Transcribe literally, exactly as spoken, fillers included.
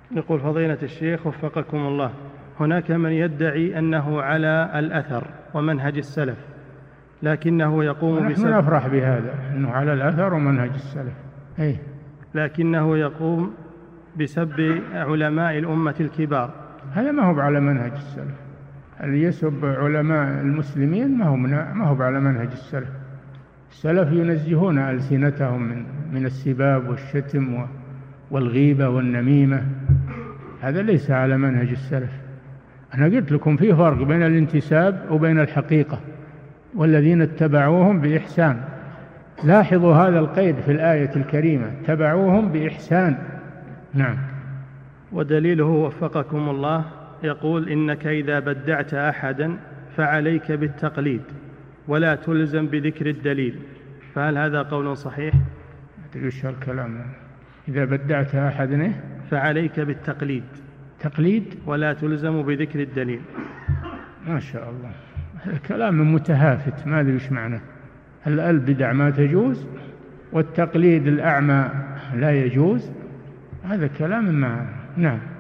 يقول فضيلة الشيخ وفقكم الله، هناك من يدعي أنه على الأثر ومنهج السلف، لكنه يقوم بسبب، نحن نفرح بهذا أنه على الأثر ومنهج السلف، أي لكنه يقوم بسب علماء الأمة الكبار. هذا ما هو على منهج السلف. اللي يسب علماء المسلمين ما هو ما هو على منهج السلف. السلف ينزهون ألسنتهم من من السباب والشتم والغيبة والنميمة، هذا ليس على منهج السلف. أنا قلت لكم في فرق بين الانتساب وبين الحقيقة، والذين اتبعوهم بإحسان. لاحظوا هذا القيد في الآية الكريمة، اتبعوهم بإحسان. نعم. ودليله وفقكم الله يقول إنك إذا بدعت أحدا فعليك بالتقليد ولا تلزم بذكر الدليل، فهل هذا قول صحيح؟ ايش الكلام؟ إذا بدعت أحدا فعليك بالتقليد تقليد ولا تلزم بذكر الدليل. ما شاء الله، كلام متهافت ما أدري إيش معناه. البدع ما تجوز والتقليد الأعمى لا يجوز، هذا كلام ما. نعم.